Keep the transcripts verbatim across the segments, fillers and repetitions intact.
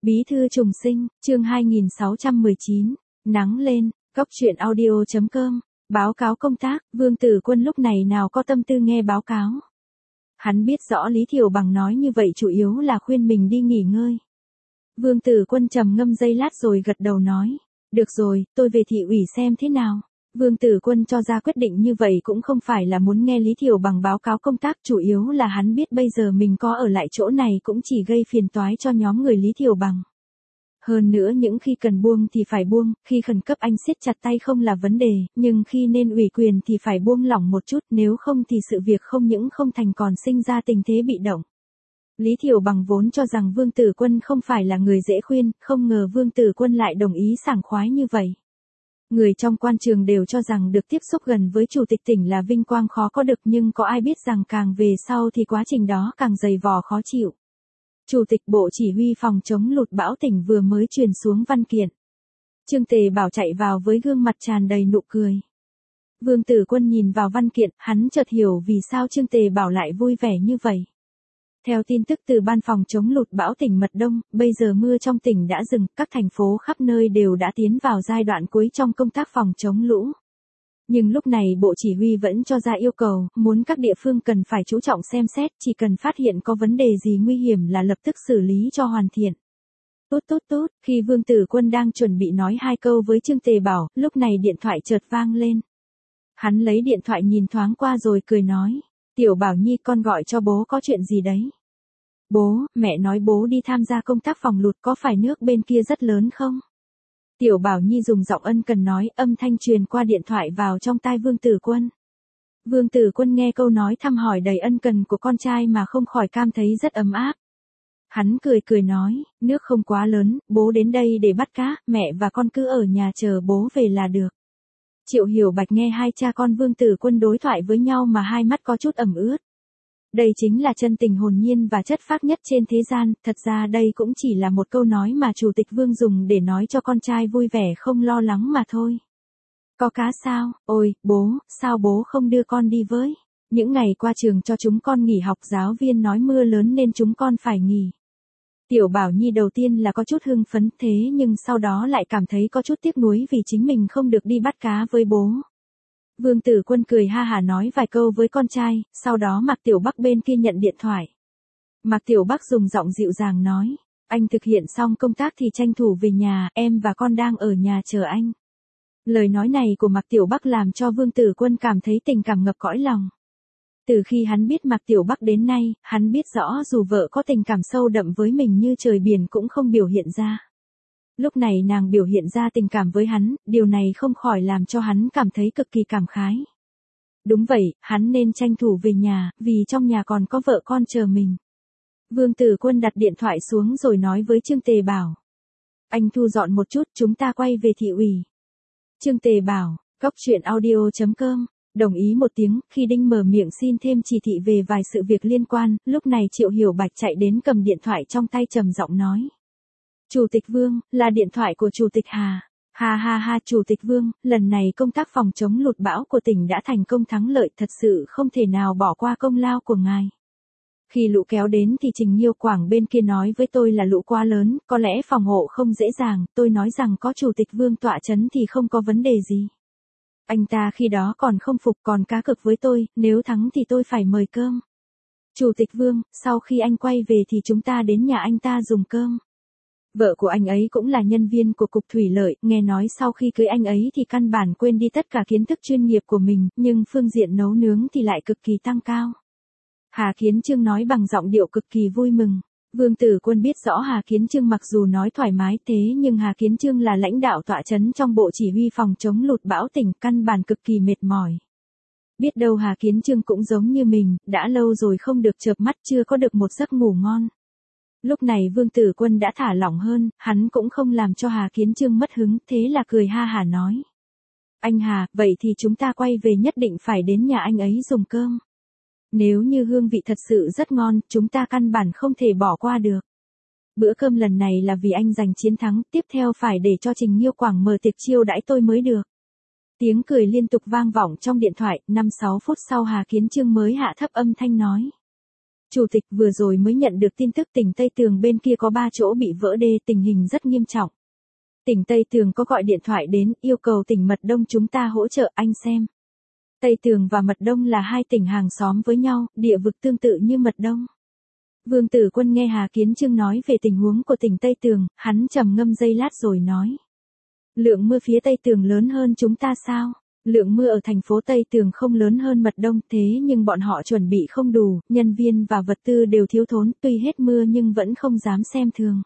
Bí thư trùng sinh, chương hai nghìn sáu trăm mười chín, nắng lên, góc truyện audio chấm com, báo cáo công tác, Vương Tử Quân lúc này nào có tâm tư nghe báo cáo. Hắn biết rõ Lý Thiều Bằng nói như vậy chủ yếu là khuyên mình đi nghỉ ngơi. Vương Tử Quân trầm ngâm giây lát rồi gật đầu nói, được rồi, tôi về thị ủy xem thế nào. Vương Tử Quân cho ra quyết định như vậy cũng không phải là muốn nghe Lý Thiều Bằng báo cáo công tác, chủ yếu là hắn biết bây giờ mình có ở lại chỗ này cũng chỉ gây phiền toái cho nhóm người Lý Thiều Bằng. Hơn nữa những khi cần buông thì phải buông, khi khẩn cấp anh siết chặt tay không là vấn đề, nhưng khi nên ủy quyền thì phải buông lỏng một chút, nếu không thì sự việc không những không thành còn sinh ra tình thế bị động. Lý Thiều Bằng vốn cho rằng Vương Tử Quân không phải là người dễ khuyên, không ngờ Vương Tử Quân lại đồng ý sảng khoái như vậy. Người trong quan trường đều cho rằng được tiếp xúc gần với chủ tịch tỉnh là vinh quang khó có được, nhưng có ai biết rằng càng về sau thì quá trình đó càng dày vò khó chịu. Chủ tịch Bộ Chỉ huy phòng chống lụt bão tỉnh vừa mới truyền xuống văn kiện. Trương Tề Bảo chạy vào với gương mặt tràn đầy nụ cười. Vương Tử Quân nhìn vào văn kiện, hắn chợt hiểu vì sao Trương Tề Bảo lại vui vẻ như vậy. Theo tin tức từ Ban phòng chống lụt bão tỉnh Mật Đông, bây giờ mưa trong tỉnh đã dừng, các thành phố khắp nơi đều đã tiến vào giai đoạn cuối trong công tác phòng chống lũ. Nhưng lúc này Bộ Chỉ huy vẫn cho ra yêu cầu, muốn các địa phương cần phải chú trọng xem xét, chỉ cần phát hiện có vấn đề gì nguy hiểm là lập tức xử lý cho hoàn thiện. Tốt tốt tốt, khi Vương Tử Quân đang chuẩn bị nói hai câu với Trương Tề Bảo, lúc này điện thoại chợt vang lên. Hắn lấy điện thoại nhìn thoáng qua rồi cười nói, Tiểu Bảo Nhi, con gọi cho bố có chuyện gì đấy? Bố, mẹ nói bố đi tham gia công tác phòng lụt, có phải nước bên kia rất lớn không? Tiểu Bảo Nhi dùng giọng ân cần nói, âm thanh truyền qua điện thoại vào trong tai Vương Tử Quân. Vương Tử Quân nghe câu nói thăm hỏi đầy ân cần của con trai mà không khỏi cảm thấy rất ấm áp. Hắn cười cười nói, nước không quá lớn, bố đến đây để bắt cá, mẹ và con cứ ở nhà chờ bố về là được. Triệu Hiểu Bạch nghe hai cha con Vương Tử Quân đối thoại với nhau mà hai mắt có chút ẩm ướt. Đây chính là chân tình hồn nhiên và chất phác nhất trên thế gian, thật ra đây cũng chỉ là một câu nói mà Chủ tịch Vương dùng để nói cho con trai vui vẻ không lo lắng mà thôi. Có cá sao? Ôi, bố, sao bố không đưa con đi với? Những ngày qua trường cho chúng con nghỉ học, giáo viên nói mưa lớn nên chúng con phải nghỉ. Tiểu Bảo Nhi đầu tiên là có chút hưng phấn, thế nhưng sau đó lại cảm thấy có chút tiếc nuối vì chính mình không được đi bắt cá với bố. Vương Tử Quân cười ha hả nói vài câu với con trai, sau đó Mạc Tiểu Bắc bên kia nhận điện thoại. Mạc Tiểu Bắc dùng giọng dịu dàng nói, anh thực hiện xong công tác thì tranh thủ về nhà, em và con đang ở nhà chờ anh. Lời nói này của Mạc Tiểu Bắc làm cho Vương Tử Quân cảm thấy tình cảm ngập cõi lòng. Từ khi hắn biết Mạc Tiểu Bắc đến nay, hắn biết rõ dù vợ có tình cảm sâu đậm với mình như trời biển cũng không biểu hiện ra. Lúc này nàng biểu hiện ra tình cảm với hắn, điều này không khỏi làm cho hắn cảm thấy cực kỳ cảm khái. Đúng vậy, hắn nên tranh thủ về nhà, vì trong nhà còn có vợ con chờ mình. Vương Tử Quân đặt điện thoại xuống rồi nói với Trương Tề Bảo. Anh thu dọn một chút, chúng ta quay về thị ủy. Trương Tề Bảo, góc truyện audio chấm com, đồng ý một tiếng, khi Đinh mở miệng xin thêm chỉ thị về vài sự việc liên quan, lúc này Triệu Hiểu Bạch chạy đến cầm điện thoại trong tay trầm giọng nói. Chủ tịch Vương, là điện thoại của Chủ tịch Hà. Ha ha ha, Chủ tịch Vương, lần này công tác phòng chống lụt bão của tỉnh đã thành công thắng lợi, thật sự không thể nào bỏ qua công lao của ngài. Khi lũ kéo đến thì Trình Nhiêu Quảng bên kia nói với tôi là lũ quá lớn, có lẽ phòng hộ không dễ dàng, tôi nói rằng có Chủ tịch Vương tọa chấn thì không có vấn đề gì. Anh ta khi đó còn không phục, còn cá cược với tôi, nếu thắng thì tôi phải mời cơm. Chủ tịch Vương, sau khi anh quay về thì chúng ta đến nhà anh ta dùng cơm. Vợ của anh ấy cũng là nhân viên của Cục Thủy Lợi, nghe nói sau khi cưới anh ấy thì căn bản quên đi tất cả kiến thức chuyên nghiệp của mình, nhưng phương diện nấu nướng thì lại cực kỳ tăng cao. Hà Kiến Chương nói bằng giọng điệu cực kỳ vui mừng. Vương Tử Quân biết rõ Hà Kiến Chương mặc dù nói thoải mái thế nhưng Hà Kiến Chương là lãnh đạo tọa chấn trong Bộ Chỉ huy phòng chống lụt bão tỉnh, căn bản cực kỳ mệt mỏi. Biết đâu Hà Kiến Chương cũng giống như mình, đã lâu rồi không được chợp mắt, chưa có được một giấc ngủ ngon. Lúc này Vương Tử Quân đã thả lỏng hơn, hắn cũng không làm cho Hà Kiến Chương mất hứng, thế là cười ha hả nói. Anh Hà, vậy thì chúng ta quay về nhất định phải đến nhà anh ấy dùng cơm. Nếu như hương vị thật sự rất ngon, chúng ta căn bản không thể bỏ qua được. Bữa cơm lần này là vì anh giành chiến thắng, tiếp theo phải để cho Trình Nhiêu Quảng mở tiệc chiêu đãi tôi mới được. Tiếng cười liên tục vang vọng trong điện thoại, năm sáu phút sau Hà Kiến Chương mới hạ thấp âm thanh nói. Chủ tịch vừa rồi mới nhận được tin tức tỉnh Tây Tường bên kia có ba chỗ bị vỡ đê, tình hình rất nghiêm trọng. Tỉnh Tây Tường có gọi điện thoại đến, yêu cầu tỉnh Mật Đông chúng ta hỗ trợ, anh xem. Tây Tường và Mật Đông là hai tỉnh hàng xóm với nhau, địa vực tương tự như Mật Đông. Vương Tử Quân nghe Hà Kiến Trương nói về tình huống của tỉnh Tây Tường, hắn trầm ngâm giây lát rồi nói. Lượng mưa phía Tây Tường lớn hơn chúng ta sao? Lượng mưa ở thành phố Tây Tường không lớn hơn Mật Đông, thế nhưng bọn họ chuẩn bị không đủ, nhân viên và vật tư đều thiếu thốn, tuy hết mưa nhưng vẫn không dám xem thường.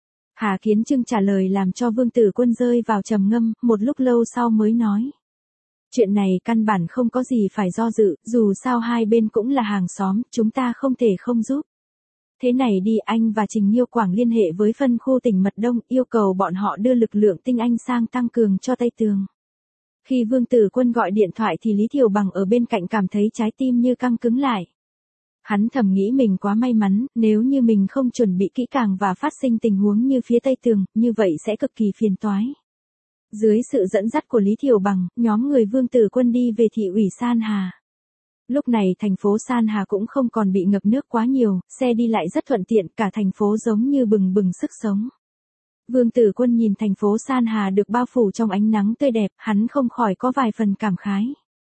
Hà Kiến Trương trả lời làm cho Vương Tử Quân rơi vào trầm ngâm, một lúc lâu sau mới nói. Chuyện này căn bản không có gì phải do dự, dù sao hai bên cũng là hàng xóm, chúng ta không thể không giúp. Thế này đi, anh và Trình Nhiêu Quảng liên hệ với phân khu tỉnh Mật Đông, yêu cầu bọn họ đưa lực lượng tinh anh sang tăng cường cho Tây Tường. Khi Vương Tử Quân gọi điện thoại thì Lý Thiều Bằng ở bên cạnh cảm thấy trái tim như căng cứng lại. Hắn thầm nghĩ mình quá may mắn, nếu như mình không chuẩn bị kỹ càng và phát sinh tình huống như phía Tây Tường, như vậy sẽ cực kỳ phiền toái. Dưới sự dẫn dắt của Lý Thiều Bằng, nhóm người Vương Tử Quân đi về thị ủy San Hà. Lúc này thành phố San Hà cũng không còn bị ngập nước quá nhiều, xe đi lại rất thuận tiện, cả thành phố giống như bừng bừng sức sống. Vương Tử Quân nhìn thành phố San Hà được bao phủ trong ánh nắng tươi đẹp, hắn không khỏi có vài phần cảm khái.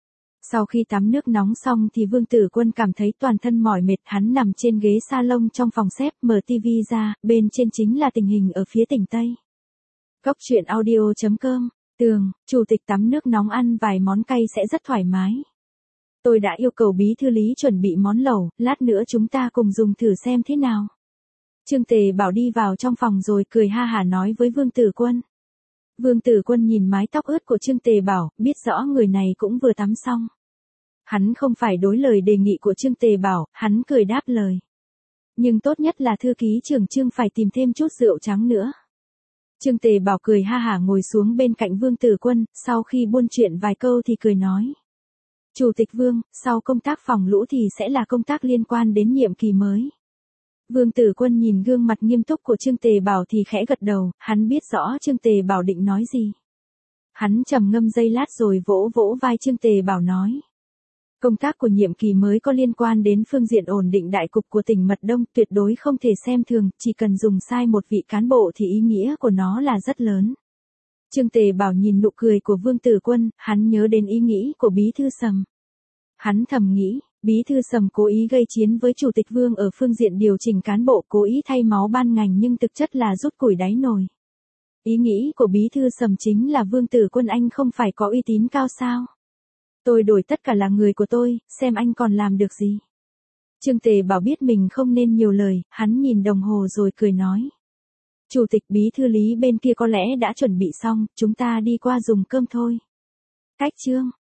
Sau khi tắm nước nóng xong thì Vương Tử Quân cảm thấy toàn thân mỏi mệt, hắn nằm trên ghế salon trong phòng xếp, mở tivi ra, bên trên chính là tình hình ở phía tỉnh Tây. Cốc truyện audio chấm com, Tường, chủ tịch tắm nước nóng ăn vài món cay sẽ rất thoải mái. Tôi đã yêu cầu bí thư Lý chuẩn bị món lẩu, lát nữa chúng ta cùng dùng thử xem thế nào. Trương Tề Bảo đi vào trong phòng rồi cười ha hả nói với Vương Tử Quân. Vương Tử Quân nhìn mái tóc ướt của Trương Tề Bảo, biết rõ người này cũng vừa tắm xong. Hắn không phải đối lời đề nghị của Trương Tề Bảo, hắn cười đáp lời. Nhưng tốt nhất là thư ký trưởng Trương phải tìm thêm chút rượu trắng nữa. Trương Tề Bảo cười ha hả ngồi xuống bên cạnh Vương Tử Quân, sau khi buôn chuyện vài câu thì cười nói. Chủ tịch Vương, sau công tác phòng lũ thì sẽ là công tác liên quan đến nhiệm kỳ mới. Vương Tử Quân nhìn gương mặt nghiêm túc của Trương Tề Bảo thì khẽ gật đầu, hắn biết rõ Trương Tề Bảo định nói gì. Hắn trầm ngâm giây lát rồi vỗ vỗ vai Trương Tề Bảo nói. Công tác của nhiệm kỳ mới có liên quan đến phương diện ổn định đại cục của tỉnh Mật Đông, tuyệt đối không thể xem thường, chỉ cần dùng sai một vị cán bộ thì ý nghĩa của nó là rất lớn. Trương Tề Bảo nhìn nụ cười của Vương Tử Quân, hắn nhớ đến ý nghĩ của Bí thư Sầm. Hắn thầm nghĩ, Bí thư Sầm cố ý gây chiến với Chủ tịch Vương ở phương diện điều chỉnh cán bộ, cố ý thay máu ban ngành nhưng thực chất là rút củi đáy nồi. Ý nghĩ của Bí thư Sầm chính là Vương Tử Quân anh không phải có uy tín cao sao? Tôi đổi tất cả là người của tôi, xem anh còn làm được gì. Trương Tề Bảo biết mình không nên nhiều lời, hắn nhìn đồng hồ rồi cười nói. Chủ tịch Bí thư Lý bên kia có lẽ đã chuẩn bị xong, chúng ta đi qua dùng cơm thôi. Cách Trương.